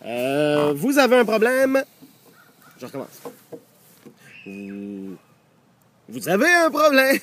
Vous avez un problème. Je recommence. Vous avez un problème.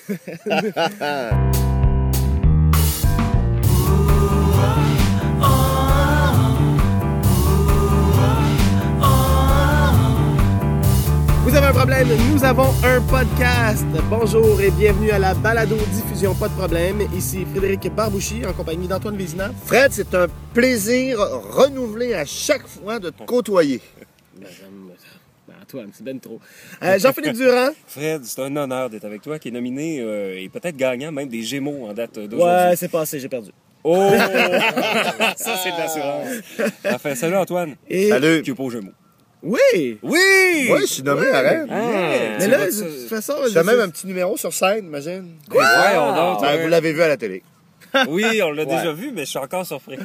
Vous avez un problème, nous avons un podcast. Bonjour et bienvenue à la balado-diffusion Pas de problème. Ici Frédéric Barbouchi en compagnie d'Antoine Vézina. Fred, c'est un plaisir renouvelé à chaque fois de te côtoyer. Antoine, c'est ben trop. Jean-Philippe Durand. Fred, c'est un honneur d'être avec toi, qui est nominé et peut-être gagnant même des Gémeaux en date d'aujourd'hui. Ouais, c'est passé, j'ai perdu. Oh! Ça, c'est de l'assurance. Enfin, salut Antoine. Et... Salut. Qui est pas aux Gémeaux. Oui! Oui! Oui, je suis nommé, arrête. Mais là, de toute façon... Je fais même un petit numéro sur scène, imagine. Quoi? Ouais, on a. Ben, vous l'avez vu à la télé. Oui, on l'a déjà vu, mais je suis encore surpris.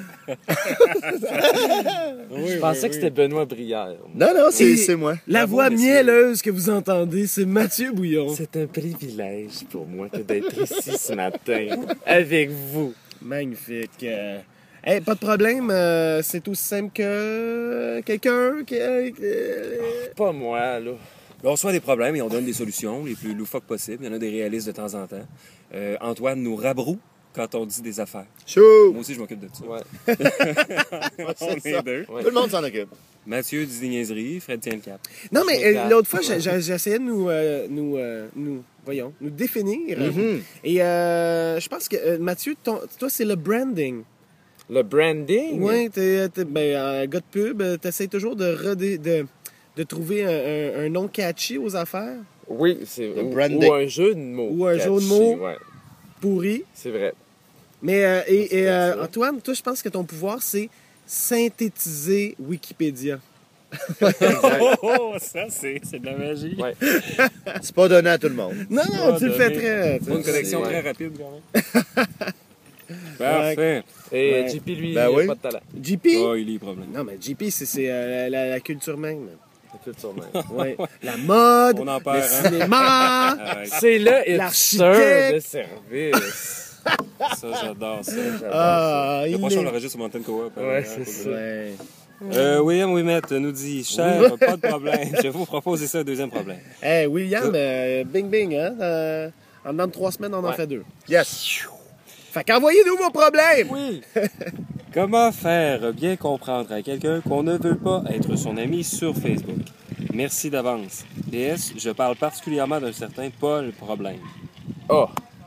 Je pensais que c'était Benoît Brière. Non, Et c'est moi. La Bravo, voix messieurs. mielleuse que vous entendez, c'est Mathieu Bouillon. C'est un privilège pour moi que d'être ici ce matin avec vous. Magnifique. Hey, pas de problème, c'est aussi simple que quelqu'un qui... Pas moi, là. On reçoit des problèmes et on donne des solutions les plus loufoques possibles. Il y en a des réalistes de temps en temps. Antoine nous rabroue quand on dit des affaires. Chou! Moi aussi, je m'occupe de ça. Ouais. On est deux. Ouais. Tout le monde s'en occupe. Mathieu dit des niaiseries, Fred tient le cap. Non, mais Regarde. l'autre fois, j'essayais de nous définir. Mhm. Et je pense que, Mathieu, toi, c'est le branding. Le branding? Oui, t'es un gars de pub, t'essayes toujours de trouver un nom catchy aux affaires, Oui, c'est Le ou branding. un jeu de mots. Ou un jeu de catchy, mots. Ouais, pourri. c'est vrai. Mais, C'est ça. Antoine, toi, je pense que ton pouvoir, c'est synthétiser Wikipédia. Oh, ça, c'est de la magie. Ouais. C'est pas donné à tout le monde. Non, Ah, tu le fais donné. très... Pas une connexion Ouais. très rapide, quand même. Parfait. Et Ouais. JP, lui, Ben il oui. a pas de talent. JP? Oh, il est problème. Non, mais JP, c'est la culture même. C'est tout sur même. Ouais. La mode, On en le perd, hein? cinéma. Arrête. C'est le L'architecte. hipster de service. Ça, j'adore ça. Ah, Le il prochain, on est... l'enregistre sur Mountain Co-op. Ouais, c'est ça. Ouais. William Ouimet nous dit « Cher, pas de problème. Je vous propose ça, deuxième problème. Hey, William, bing bing, hein? En dedans de 3 semaines, on en Ouais. fait 2. Yes! Fait qu'envoyez-nous vos problèmes! Oui. Comment faire bien comprendre à quelqu'un qu'on ne veut pas être son ami sur Facebook? Merci d'avance. PS, je parle particulièrement d'un certain Paul Problème. Oh,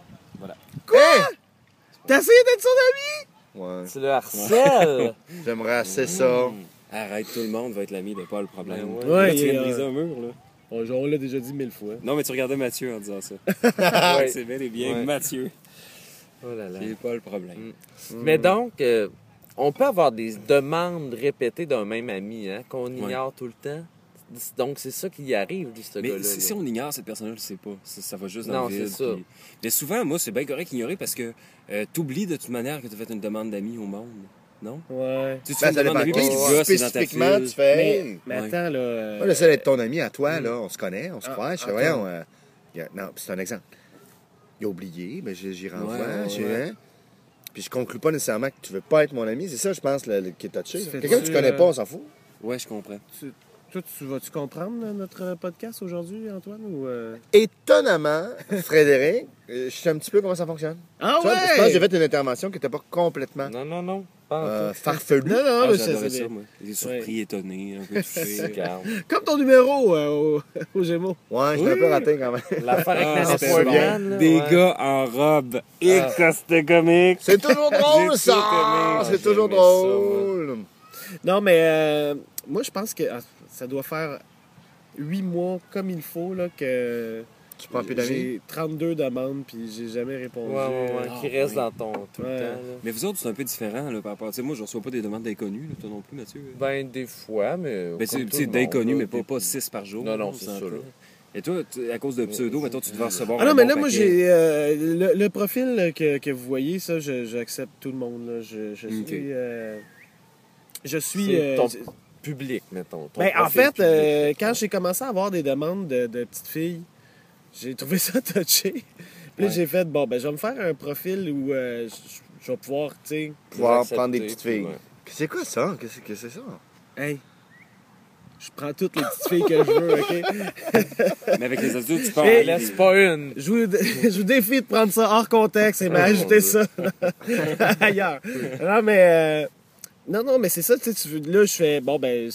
Quoi? T'as essayé d'être son ami? Ouais. c'est le harcèle. J'aimerais assez ça. Arrête, tout le monde va être l'ami de Paul Problème. Ouais, ouais. Là, tu viens de Ouais, briser un mur, là. On l'a déjà dit 1000 fois. Non, mais tu regardais Mathieu en disant ça. Ouais. C'est bel et bien Ouais. Mathieu Oh là là. qui est Paul Problème. Mais donc, on peut avoir des demandes répétées d'un même ami, hein, qu'on ignore tout le temps. Donc, c'est ça qui arrive, lui, ce Mais gars-là. si là. on ignore cette personne-là, je sais pas. Ça va juste dans Non, le vide. c'est ça. puis- Mais souvent, moi, c'est bien correct d'ignorer parce que t'oublies de toute manière que tu as fait une demande d'amis au monde. Non? Ouais. Tu Ben, fais ça une demande dépend. d'amis parce Qui que le gars, c'est dans ta spécifiquement file. tu fais? Mais Ouais. attends, là... Moi, j'essaie d'être ton ami à toi, là. On se connaît, on se Ah, croit. Je fais, attends. voyons. Non, c'est un exemple. Il a oublié, mais j'y renvoie. Ouais. Puis je conclue pas nécessairement que tu veux pas être mon ami. C'est ça, je pense, qui est touché. Tu fais-tu, Quelqu'un que tu connais pas, on s'en fout. Ouais, je comprends. Toi, vas-tu comprendre notre podcast aujourd'hui, Antoine? Ou, Étonnamment, Frédéric, je sais un petit peu comment ça fonctionne. Ah Tu vois, je pense que j'ai fait une intervention qui n'était pas complètement Non. Pas en tout. farfelue. Non, Ah, mais j'adorais c'est ça, moi. Il est surpris, étonné, un peu touché. Regarde. comme ton numéro au Gémeaux. Ouais, je l'ai un peu raté quand même. L'affaire avec Ah, Nancy c'était Portman, là, Des ouais. gars en robe. Et que c'était comique. C'est toujours drôle, J'ai ça! tout aimé. C'est toujours J'ai aimé ça, drôle. Non, mais moi, je pense que ça doit faire 8 mois comme il faut là, que Tu prends plus d'amis? j'ai 32 demandes puis j'ai jamais répondu. Ouais, Ah, qui reste ouais. dans ton tout Ouais. le temps. Là. Mais vous autres, c'est un peu différent là, par rapport. Tu sais, moi, je reçois pas des demandes d'inconnus, là, toi non plus, Mathieu. Ben, des fois, mais. Mais comme tu tout sais, le d'inconnus, monde, mais là, pas 6 par jour. Non, non, on c'est s'entend. ça, là. Et toi, à cause de pseudo, mettons, tu devais recevoir Ah non, un mais bon là, moi, paquet. j'ai le profil là, que vous voyez, ça, j'accepte tout le monde. Là. Je suis. Ok. Je suis. C'est ton public, mettons. Ton Ben, en profil fait, public, quand j'ai commencé à avoir des demandes de petites filles, j'ai trouvé ça touché. Puis là, Ouais. j'ai fait, bon, ben, je vais me faire un profil où je vais pouvoir, tu sais. Pouvoir accepter, prendre des petites filles. ouais. C'est quoi ça? Qu'est-ce que c'est ça? Hey, je prends toutes les petites filles que je veux, OK? Mais avec les adultes, tu peux en Mais aller. Laisse pas une. Je vous défie de prendre ça hors contexte et m'ajouter ça ailleurs. Non, mais... non, mais c'est ça, tu sais, là, je fais... Bon, ben,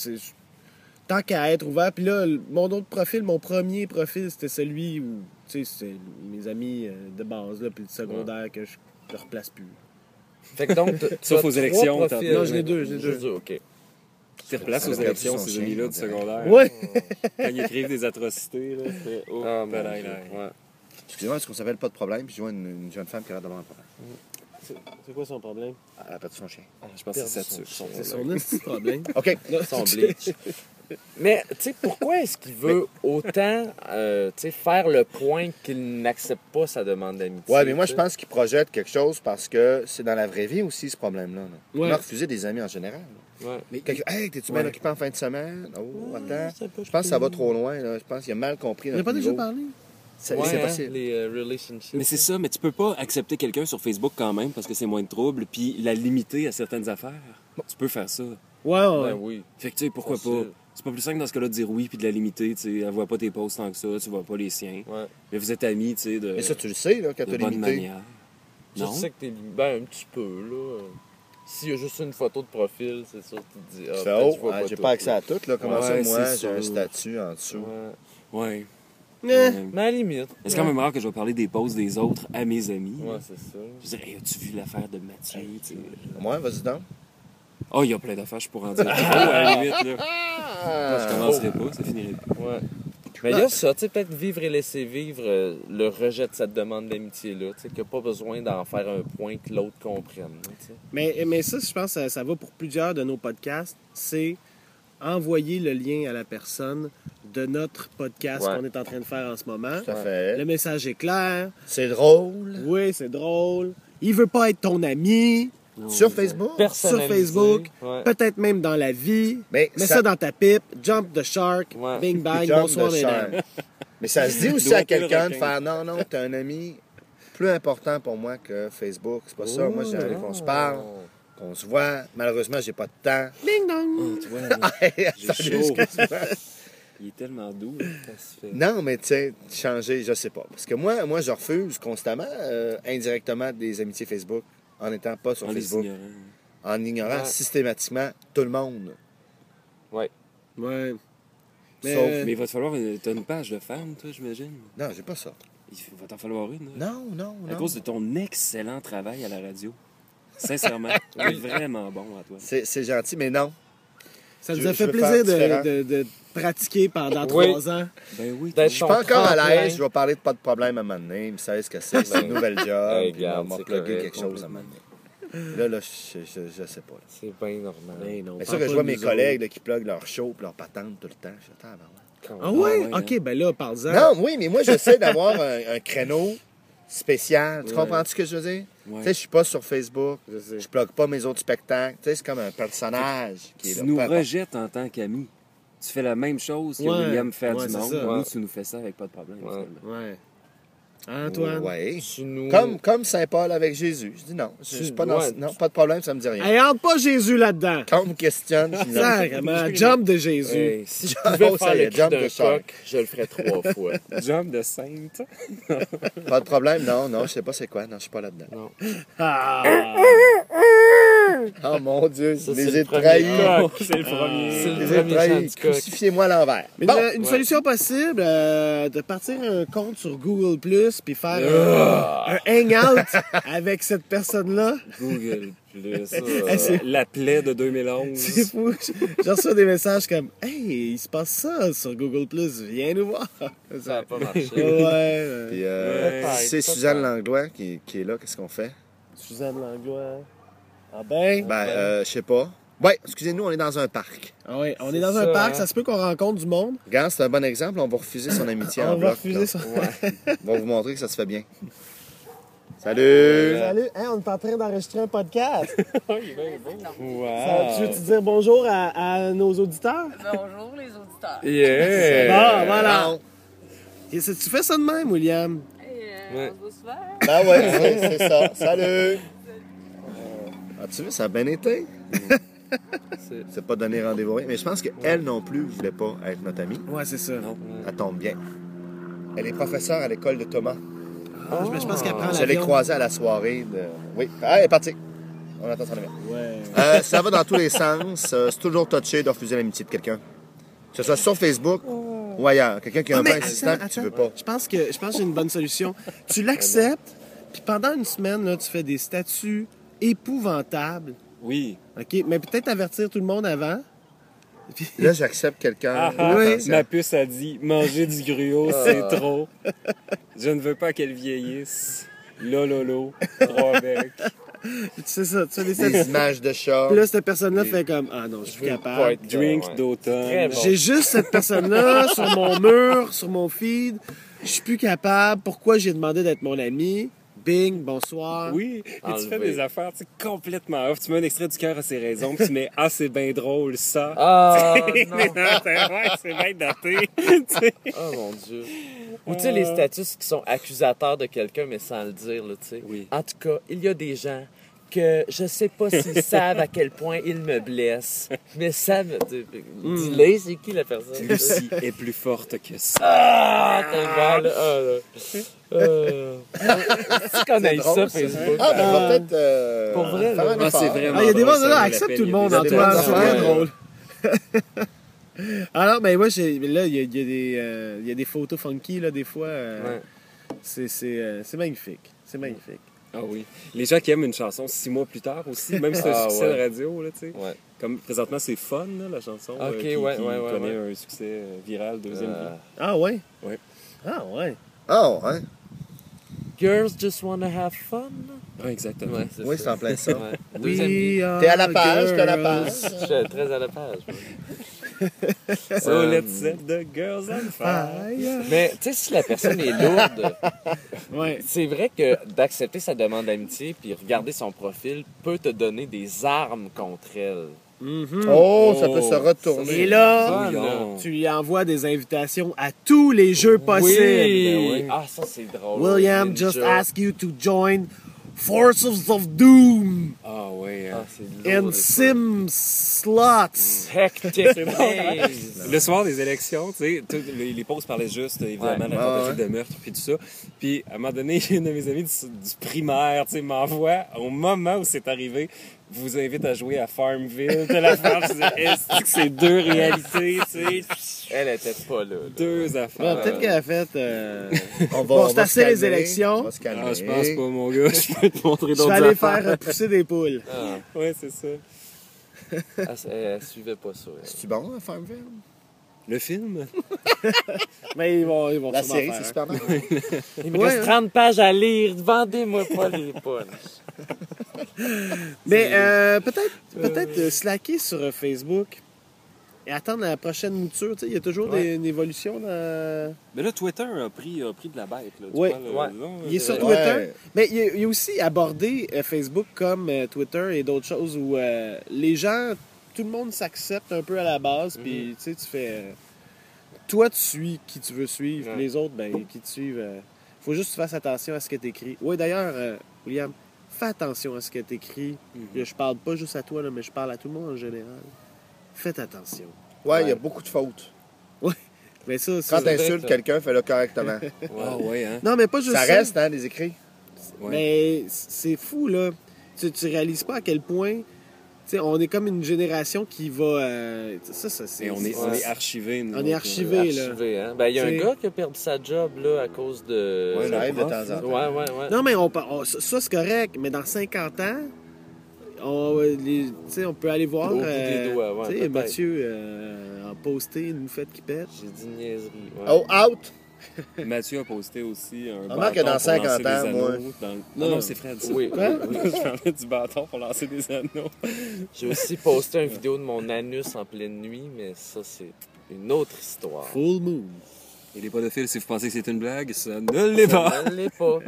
tant qu'à être ouvert. Puis là, mon autre profil, mon premier profil, c'était celui où, tu sais, c'est mes amis de base, là, puis le secondaire que je ne replace plus. Fait que donc, Sauf aux élections, t'as t'as- profils. Non, j'en ai deux, OK. Tu replaces Ça aux a perdu élections son ces chien, amis-là on du dirait. secondaire. Ouais. Quand ils écrivent des atrocités, là, c'est... Oh, Ah, mon balaï, Dieu. là. Ouais. Excusez-moi, est-ce qu'on s'appelle pas de problème? Puis je vois une jeune femme qui a d'avoir un problème. C'est quoi son problème? Elle a perdu son chien. Je pense que c'est ça dessus. C'est son petit problème. OK. Son bleach. Mais, tu sais, pourquoi est-ce qu'il veut autant, tu sais, faire le point qu'il n'accepte pas sa demande d'amitié? Ouais, mais moi, je tu sais? pense qu'il projette quelque chose parce que c'est dans la vraie vie aussi, ce problème-là. Là. Ouais. On a refusé des amis en général. Là. Ouais. Mais Quelqu'un, hey, t'es-tu bien Ouais. occupé en fin de semaine? Oh, attends. c'est pas Je pense que ça va trop loin. Là. Je pense qu'il a mal compris On n'a notre pas déjà niveau. parlé? C'est Ouais, c'est hein, possible. les relationships. Mais c'est ça, mais tu peux pas accepter quelqu'un sur Facebook quand même parce que c'est moins de trouble, puis la limiter à certaines affaires. Tu peux faire ça. Ouais, ouais. Ben oui. Fait que tu sais, pourquoi Facile. pas? C'est pas plus simple dans ce cas-là de dire oui puis de la limiter, tu sais. Elle voit pas tes posts tant que ça, tu vois pas les siens. Ouais. Mais vous êtes amis, tu sais, de, Mais ça, tu le sais, là, quand de t'as bonne limité. manière. Je Non? sais que t'es ben un petit peu, là. S'il y a juste une photo de profil, c'est sûr que tu te dis... Je Ah, fais, peut-être oh, tu vois ah, pas j'ai tout, pas accès là. à tout. Là. Comment ça, Ouais, moi, c'est j'ai un sûr. statut en dessous? Ouais. Ouais. Eh. Ouais. Mais à la limite. C'est quand même rare que je vais parler des posts des autres à mes amis. Ouais, c'est ça. Je dirais, hey, as-tu vu l'affaire de Mathieu, tu sais? Moi, vas-y donc. Oh, il y a plein d'affaires, je pourrais en dire. Oh, à la limite, là. Je commencerai pas, ça finirait pas. Ouais. Mais il y a ça, tu sais, peut-être vivre et laisser vivre le rejet de cette demande d'amitié-là. Tu sais, qu'il n'y a pas besoin d'en faire un point que l'autre comprenne. Là, tu sais. Mais ça, je pense que ça va pour plusieurs de nos podcasts. C'est envoyer le lien à la personne de notre podcast Ouais. qu'on est en train de faire en ce moment. Tout à fait. Le message est clair. C'est drôle. Oui, c'est drôle. Il veut pas être ton ami. Sur Facebook. Personnalisé. Facebook. Ouais. Peut-être même dans la vie. Mais Mets ça dans ta pipe. Jump the shark. Ouais. Bing bang. Jump Bonsoir, the mesdames. shark. Mais ça se dit aussi Doigter à le quelqu'un de requin. faire non, non, t'es un ami plus important pour moi que Facebook. C'est pas ça. Moi, j'ai envie qu'on se parle, qu'on se voit. Malheureusement, j'ai pas de temps. Ding dong. Tu vois, Salut, chaud. excuse-moi. il est tellement doux, là, ça se fait. Non, mais tu sais, changer, je sais pas. Parce que moi, je refuse constamment, indirectement, des amitiés Facebook en n'étant pas sur En les Facebook. ignorant. En ignorant Ouais. systématiquement tout le monde. Ouais. Ouais. Mais, Sauf- Mais il va te falloir... T'as une page de femme, toi, j'imagine? Non, j'ai pas ça. Il va t'en falloir une, là. Non, non, À non. cause de ton excellent travail à la radio. Sincèrement, tu es vraiment bon à toi. C'est gentil, mais non. ça nous je- a je fait veux plaisir faire de pratiquer pendant Oui. 3 ans. Ben oui, D'être Je suis pas encore à l'aise, je vais parler de pas de problème à un moment donné. Vous savez ce que c'est, c'est une nouvelle job. Hey, puis on regarde, m'a c'est plugué correct, quelque chose à un moment donné. Là, je sais pas. là. C'est bien normal. Mais non, Mais parle ça que je pas vois de mes nous collègues là, qui pluguent leur show et leur patente tout le temps. Je suis attends, autres. Ah ouais? Ah ouais, OK, ben là, parle-en. non, oui, mais moi, j'essaie d'avoir un créneau spécial. Tu Ouais. comprends ce que je veux dire? Ouais. Tu sais, je suis pas sur Facebook. Je sais. Je plug pas mes autres spectacles. Tu sais, c'est comme un personnage qui est Tu là. nous peu importe. rejettes en tant qu'ami. Tu fais la même chose que Ouais. William fait Ouais, du c'est monde. ça. Nous, Ouais. tu nous fais ça avec pas de problème. Ouais. finalement. Ouais. Antoine? Ouais. Tu nous... Comme Saint Paul avec Jésus. Je dis non. Je suis pas dans... Ouais. Non, pas de problème, ça me dit rien. Hey, entre pas Jésus là-dedans. Quand on me questionne, je dis non. Sacrément, jump de Jésus. Hey, si je Oh, pouvais ça faire y est, le cul jump d'un the shark. coq, je le ferais 3 fois. Jump de sainte. Pas de problème, non, je sais pas c'est quoi. Non, je suis pas là-dedans. Non. Ah. Oh mon Dieu, Ça, je c'est les le ai premier trahis. coq. C'est le premier. C'est Je le les ai premier chant trahis. du coq. Crucifiez-moi à l'envers. Mais Bon, une ouais. solution possible, de partir un compte sur Google Plus puis faire un hangout avec cette personne-là. Google Plus. c'est- La plaie de 2011. C'est fou. Je reçois des messages comme Hey, il se passe ça sur Google Plus, viens nous voir. Ça n'a pas marché. Ouais. Puis, Peut-être, c'est Suzanne Langlois qui est là. Qu'est-ce qu'on fait? Suzanne Langlois. Ah ben. Ben, je sais pas. Ouais, excusez-nous, on est dans un parc. Ah ouais, on est C'est dans ça, un parc, hein. ça se peut qu'on rencontre du monde. Regarde, c'est un bon exemple. On va refuser son amitié en On va bloc. refuser là. ça. On va vous montrer que ça se fait bien. Salut! Salut, hein, on est en train d'enregistrer un podcast. Wow. Tu veux te dire bonjour à nos auditeurs? Bonjour les auditeurs. Yeah! Bon, voilà. Bon. Et tu fais ça de même, William? Et, Ouais. on se voit souvent. Ben ouais, c'est ça. Salut! As-tu vu, ça a bien été? C'est pas donner rendez-vous. Mais je pense qu'elle non plus voulait pas être notre amie. Ouais, c'est ça. Non. Elle tombe bien. Elle est professeure à l'école de Thomas. Ah, je pense qu'elle prend Je l'ai l'avion. croisée à la soirée de... Oui. Ah, elle est partie. On attend son numéro. Ouais. Ça va dans tous les sens. C'est toujours touché de refuser l'amitié de quelqu'un. Que ce soit sur Facebook ou ailleurs. Quelqu'un qui est un peu insistant et que tu veux pas. Je pense que j'ai une bonne solution. Tu l'acceptes, puis pendant une semaine, là, tu fais des statuts épouvantables. Oui. OK? Mais peut-être avertir tout le monde avant. Puis- Là, j'accepte quelqu'un. Ah, ah, Oui. Attention. ma puce a dit manger du gruau, c'est trop. Je ne veux pas qu'elle vieillisse. Lololo, 3 becs. tu sais ça, tu fais des Des statuts. images de chat. Puis là, cette personne-là fait comme ah non, je suis plus Pas capable. être- Drink ouais. d'automne. Très bon. J'ai juste cette personne-là sur mon mur, sur mon feed. Je suis plus capable. Pourquoi j'ai demandé d'être mon ami? Bing, bonsoir. Oui, et tu fais Enlever. des affaires tu sais, complètement off. Tu mets un extrait du cœur à ses raisons, puis tu mets ah, c'est bien drôle ça. Ah, Mais non. non, c'est bien daté. Tu sais. Oh mon Dieu. Ou tu sais, les statuts qui sont accusateurs de quelqu'un, mais sans le dire, là, tu sais. Oui. En tout cas, il y a des gens que je sais pas s'ils savent à quel point ils me blessent, mais ça me... Dis-le, c'est qui la personne? Lucie est plus forte que ça. Ah, tellement, là. C'est qu'on a eu drôle, ça, ça. Facebook. Ah, ben, on va peut-être. Pour vrai, faire là. un Ah, effort. c'est vraiment Ah, il y a des drôle, gens ça, là, on accepte l'appelle. tout le monde, Il y a des Antoine. bonnes C'est affaires. très drôle. Alors, ben moi, là, il y a des photos funky, là, des fois. Ouais. C'est magnifique. C'est magnifique. Ah oui. Les gens qui aiment une chanson 6 mois plus tard aussi, même si c'est un Ah, succès ouais. de radio, là, tu sais. Ouais. Comme présentement, c'est Fun, là, la chanson Ok, qui ouais, connaît ouais. un succès viral, deuxième vie. Ah ouais? Ouais. Ah ouais. Ah, ouais. Girls just wanna have fun. Ah, exactement. Ouais, Oui, c'est en plein ça. Ouais. Deuxième vie. T'es à la page, t'es à la girls. page. Je suis très à la page. moi. So let's set the girls on fire. Fire. Mais tu sais, si la personne est lourde, Ouais. c'est vrai que d'accepter sa demande d'amitié puis regarder son profil peut te donner des armes contre elle. Oh, ça peut se Et retourner. là, Bouillon. tu lui envoies des invitations à tous les jeux possibles. Oui. oui. Ah, ça c'est drôle. William Ninja. just asked you to join Forces of Doom Ah ouais. Ah, c'est lourd. and Sim Slots. Hectic maze. Le soir des élections, tu sais, les pauses parlaient juste, évidemment, Ouais. de la tentative de meurtre puis tout ça. Puis, à un moment donné, une de mes amies du primaire, tu sais, m'envoie, au moment où c'est arrivé, vous invite à jouer à Farmville. De la femme, je disais, est-ce que c'est deux réalités, tu sais? Elle était pas là. Deux Bon, affaires. peut-être qu'elle a fait. On Bon, c'est va assez se les calmer, élections. on va se calmer. Ah, je pense pas, mon gars. Je peux te montrer Je d'autres vais aller affaires. faire pousser des poules. Ah, Ouais, c'est ça. elle suivait pas ça. elle. C'est-tu bon, hein, Farmville? Le film? Mais ils vont La sûrement série, faire. c'est super bon. Il me Ouais, reste 30 pages à lire. Vendez-moi pas les punchs. Mais peut-être slacker sur Facebook et attendre la prochaine mouture. Tu sais, il y a toujours une évolution dans. Mais là, Twitter a pris de la bête. Là. Tu Ouais. vois, là, Ouais. non, Il est sur Ouais. Twitter. Mais il y a aussi abordé Facebook comme Twitter et d'autres choses où les gens, tout le monde s'accepte un peu à la base. Puis tu sais, tu fais. Toi, tu suis qui tu veux suivre. Ouais. Puis les autres, ben, qui te suivent. Faut juste que tu fasses attention à ce que tu écris. Oui, d'ailleurs, William, fais attention à ce que tu écris. Je parle pas juste à toi, là, mais je parle à tout le monde en général. Faites attention. Ouais, il y a beaucoup de fautes. Mais ça, Quand vrai, t'insultes ça. quelqu'un, fais-le correctement. Ah ouais, hein? Non, mais pas juste Ça reste, hein, des écrits. Ouais. Mais c'est fou, là. Tu réalises pas à quel point. Tu sais, on est comme une génération qui va. Ça, c'est. Et on est archivés. nous On est autres, archivé, là. Archivé, hein? Ben, il y a un T'sais- gars qui a perdu sa job là, à cause de. Ouais, Ça le arrive de prof, temps en temps. Ouais. Non, mais ça, c'est correct. Mais dans 50 ans, tu sais, on peut aller voir. Au bout des doigts, ouais, tu sais, peut-être. Mathieu a posté une moufette qui pète. J'ai dit niaiserie. Ouais. Oh, out! Mathieu a posté aussi un Remarque que bâton dans pour 50 lancer des ans, moi- anneaux dans- Non, c'est Fred. ça. Oui. Je parlais du bâton pour lancer des anneaux. J'ai aussi posté une vidéo de mon anus en pleine nuit, mais ça, c'est une autre histoire. Full moon. Et les pédophiles, si vous pensez que c'est une blague, ça ne l'est pas. Ça ne l'est pas.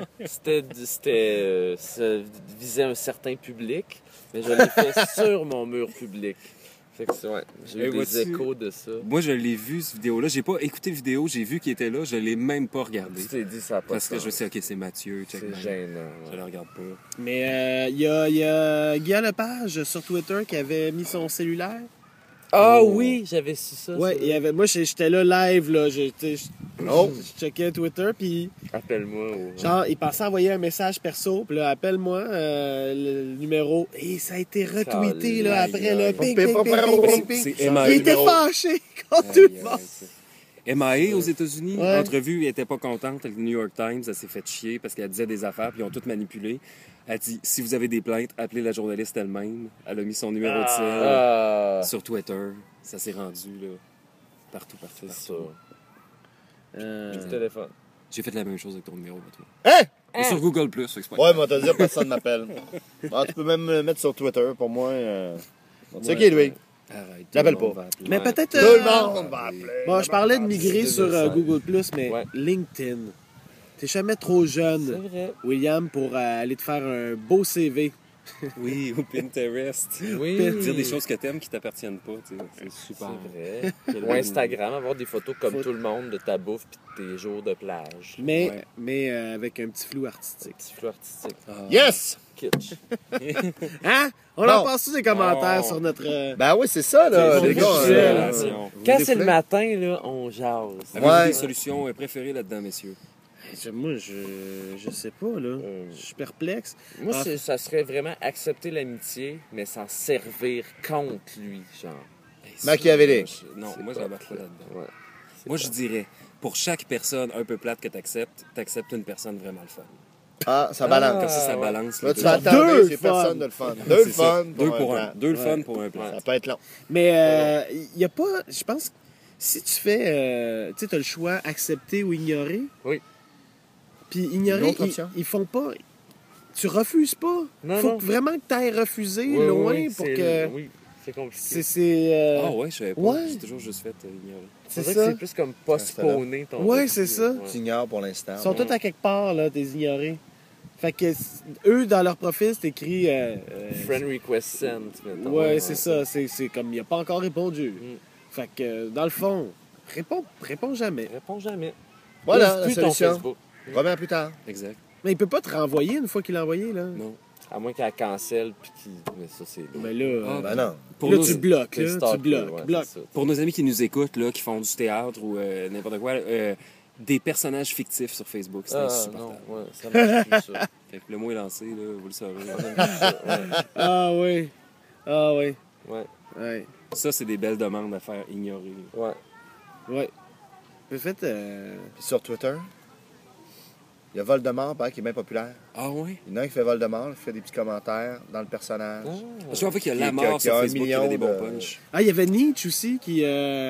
Ça visait un certain public, mais je l'ai fait sur mon mur public. Fait que ouais, j'ai eu Et des vois-tu- échos de ça. Moi, je l'ai vu, cette vidéo-là. J'ai pas écouté la vidéo, j'ai vu qu'il était là, je l'ai même pas regardé. Tu t'es dit ça a pas Parce que de je sens. sais, OK, c'est Mathieu, check C'est man. gênant. Je le regarde pas. Mais il y a Guillaume Lepage sur Twitter qui avait mis son cellulaire. Ah Oh. oui, j'avais su ça. Ouais, c'est vrai. moi j'étais là live, là. Je checkais Twitter, puis Appelle-moi. genre, il pensait envoyer un message perso, puis là, appelle-moi, le numéro. Et ça a été retweeté, là, Aïe, après, aïe. là. Ping, ping, ping, ping, ping, ping. C'est Il MIA. était fâché contre tout le monde. MIA aux États-Unis, Ouais. entrevue, elle était pas contente avec le New York Times, elle s'est fait chier parce qu'elle disait des affaires, puis ils ont tout manipulé. Elle dit si vous avez des plaintes, appelez la journaliste elle-même. Elle a mis son numéro de sel Ah, sur Twitter. Ça s'est rendu là partout. c'est ça. Euh, Du téléphone. J'ai fait la même chose avec ton numéro, toi. Hein? Et sur Google Plus, fait que c'est pas Ouais, mais t'as dit, personne m'appelle. Ah, tu peux même me le mettre sur Twitter, pour moi. C'est qui, lui? Arrête. L'appelle tout le monde pas. va appeler. Mais Ouais. peut-être. Tout le monde va appeler. Bon, je parlais de migrer c'est sur 2016. Google, mais Ouais. LinkedIn. T'es jamais trop C'est jeune, vrai. William, pour aller te faire un beau CV. Oui, ou Pinterest. Oui. Dire des choses que t'aimes qui t'appartiennent pas, tu sais. C'est super. C'est vrai. Ou Instagram, avoir des photos comme tout le monde de ta bouffe puis de tes jours de plage. Mais avec un petit flou C'est artistique. petit flou artistique. Yes! Kitsch. Hein? On Bon. en passe des commentaires Oh. sur notre. Ben oui, c'est ça, là, C'est les bon, gars. visuel. Relation. Quand Vous c'est le déflez? matin, là, on jase. Avez-vous Ouais. des solutions préférées là-dedans, messieurs? Moi, je sais pas, là. Je suis perplexe. Moi, Ah. ça serait vraiment accepter l'amitié, mais s'en servir contre lui, genre. Machiavélique. Non, moi, j'embarque pas là-dedans. Ouais. Moi, je dirais, pour chaque personne un peu plate que t'acceptes une personne vraiment le fun. Ah, ça balance. Comme ça ouais. balance. Là, les tu deux. vas attendre Deux ces fun. personnes de le fun. Deux le C'est ça. fun Deux pour pour un un. plan. Deux le fun Ouais. pour un plan. Ça peut être long. Mais il n'y a pas. Je pense que si tu fais. Tu sais, tu as le choix accepter ou ignorer. Oui. Puis Une ignorer, autre option? ils font pas. Tu refuses pas. Non, Faut non. vraiment que tu ailles refuser Oui, loin oui, pour c'est- que. Oui, c'est compliqué. C'est. Ah ouais, je savais pas. Ouais. J'ai toujours juste fait ignorer. c'est C'est ça. que c'est plus comme postponer ton. Ouais, refus. c'est ça. Tu ignores pour l'instant. Ils sont tous à quelque part, là, t'es ignorés. Fait que eux, dans leur profil, c'est écrit. Friend request sent, mettons. Ouais, c'est ça. C'est comme il a pas encore répondu. Mm. Fait que, dans le fond, réponds jamais. Réponds jamais. Voilà, Ouvre la plus ton solution. Facebook. Reviens plus tard. Exact. Mais il peut pas te renvoyer une fois qu'il l'a envoyé, là. Non. À moins qu'elle cancelle, puis qu'il. Mais ça, c'est. Mais là, Ah, Ben non. Pour là nos, tu bloques, C'est là. stalker, Tu bloques. ouais, bloques. c'est ça. pour nos amis qui nous écoutent, là, qui font du théâtre ou n'importe quoi, des personnages fictifs sur Facebook, c'est Ah, insupportable. non, ouais, ça marche plus, ça. Fait que le mot est lancé, là, vous le saurez. Ah oui. Ah oui. Ouais, Ouais. Ça, c'est des belles demandes à faire ignorer. ouais. Ouais. En fait, Puis sur Twitter, il y a Voldemort, par exemple, qui est bien populaire. Ah ouais? Il y en a un qui fait Voldemort, qui fait des petits commentaires dans le personnage. Je crois qu'il y a Qui- la qui- mort qui sur a un Facebook qui avait des million bons de- punch. ah, il y avait Nietzsche aussi qui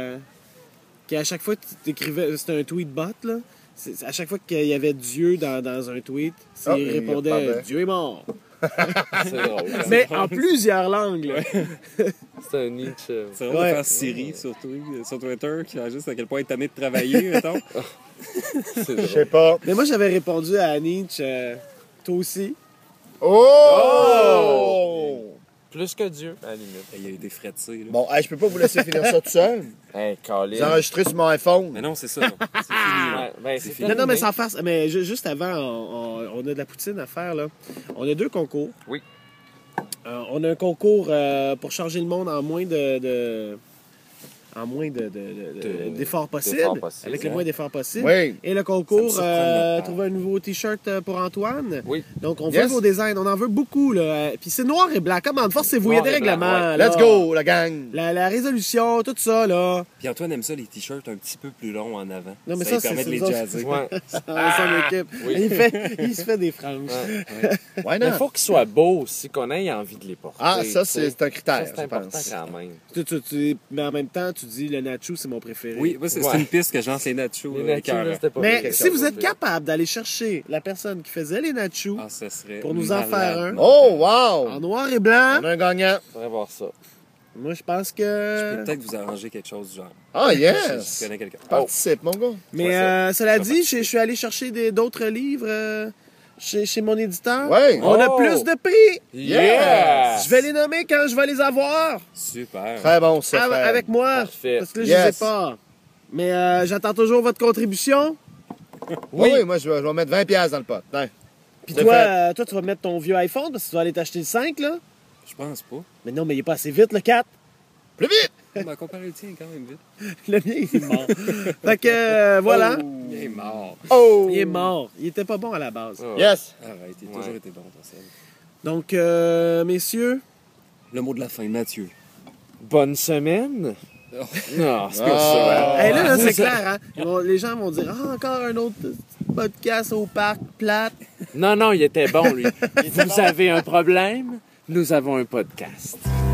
à chaque fois que tu t'écrivais, c'était un tweet bot, là. À chaque fois qu'il y avait Dieu dans un tweet, Ah, il il répondait répondait. Dieu est mort. C'est drôle. Mais en plusieurs langues, là. C'est un Nietzsche. C'est vraiment Ouais. de faire Siri sur Twitter qui a juste à quel point elle est tannée de travailler, mettons. C'est Je drôle. sais pas. Mais moi, j'avais répondu à Nietzsche, toi aussi. Oh! Plus que Dieu, à la limite. Il y a eu des frais de C, là. Bon, hey, je peux pas vous laisser finir ça tout seul. Hey, Colin. Vous enregistrez sur mon iPhone. Mais non, c'est ça. C'est fini, là. Ouais, ben, C'est c'est fini. Non, mais sans farce. Mais juste avant, on a de la poutine à faire, là. On a 2 concours. Oui. On a un concours pour changer le monde en moins d'efforts possibles. d'efforts possibles, Avec le ouais. moins d'efforts possible. Oui. Et le Ça me concours, surprend de notre part. trouver un nouveau T-shirt pour Antoine. Oui. Donc, on Yes. veut vos designs. On en veut beaucoup, là. Puis c'est noir et blanc. Commande, forcez-vous. Il y a Noir des et blanc, règlements. ouais. là. Let's go, la gang. La résolution, tout ça, là. Puis Antoine aime ça, les t-shirts un petit peu plus longs en avant. Non, mais ça ça, lui permet c'est- de les c'est nous jazzer. Ouais. On s'en occupe. Oui. Il se fait des franges. Ouais. Why Mais not? il faut qu'ils soient beaux aussi, qu'on ait envie de les porter. Ah, ça, tu sais. c'est un critère, Ça, c'est je important pense. quand même. Mais en même temps, tu dis le nacho, c'est mon préféré. Oui, moi, c'est Ouais. une piste que j'en sais nachos. Les nachos, là, c'était pas Mais quelque si chose vous êtes de- capable d'aller chercher la personne qui faisait les nachos Ah, ça serait. pour nous en faire un, Oh, wow! en noir et blanc, On a un gagnant. Faudrait voir ça. moi je pense Je peux que. peut-être vous arranger quelque chose du genre. Ah, Je yes! connais quelqu'un. Participe, mon gars. Mais Ouais, ça- cela ça dit, je suis allé chercher d'autres livres chez mon éditeur. Ouais. On a Oh. plus de prix. Yes! Je vais les nommer quand je vais les avoir. Super. Très bon, ça. Fred. Avec moi. Parfait. Parce que là, je Yes. les ai pas. Mais j'attends toujours votre contribution. Oui, moi, je vais mettre 20$ dans le pot. Tiens. Puis C'est toi, fait. toi, tu vas mettre ton vieux iPhone parce que tu vas aller t'acheter le 5, là. Je pense pas. Mais non, mais il est pas assez vite, le 4. Plus vite! On va comparer le tien quand même vite. Le mien, il est mort. Fait que, voilà. Il est mort. Oh! Il est mort. Il était pas bon à la base. Ah. Yes! Arrête, il a toujours été bon, ton sel. Donc, messieurs, Le mot de la fin, Mathieu. Bonne semaine? Oh. Non, c'est pas Ah. ça. hey, là, c'est clair, hein? Les gens vont dire, encore un autre podcast au parc plate. Non, il était bon, lui. Vous avez un problème? Nous avons un podcast.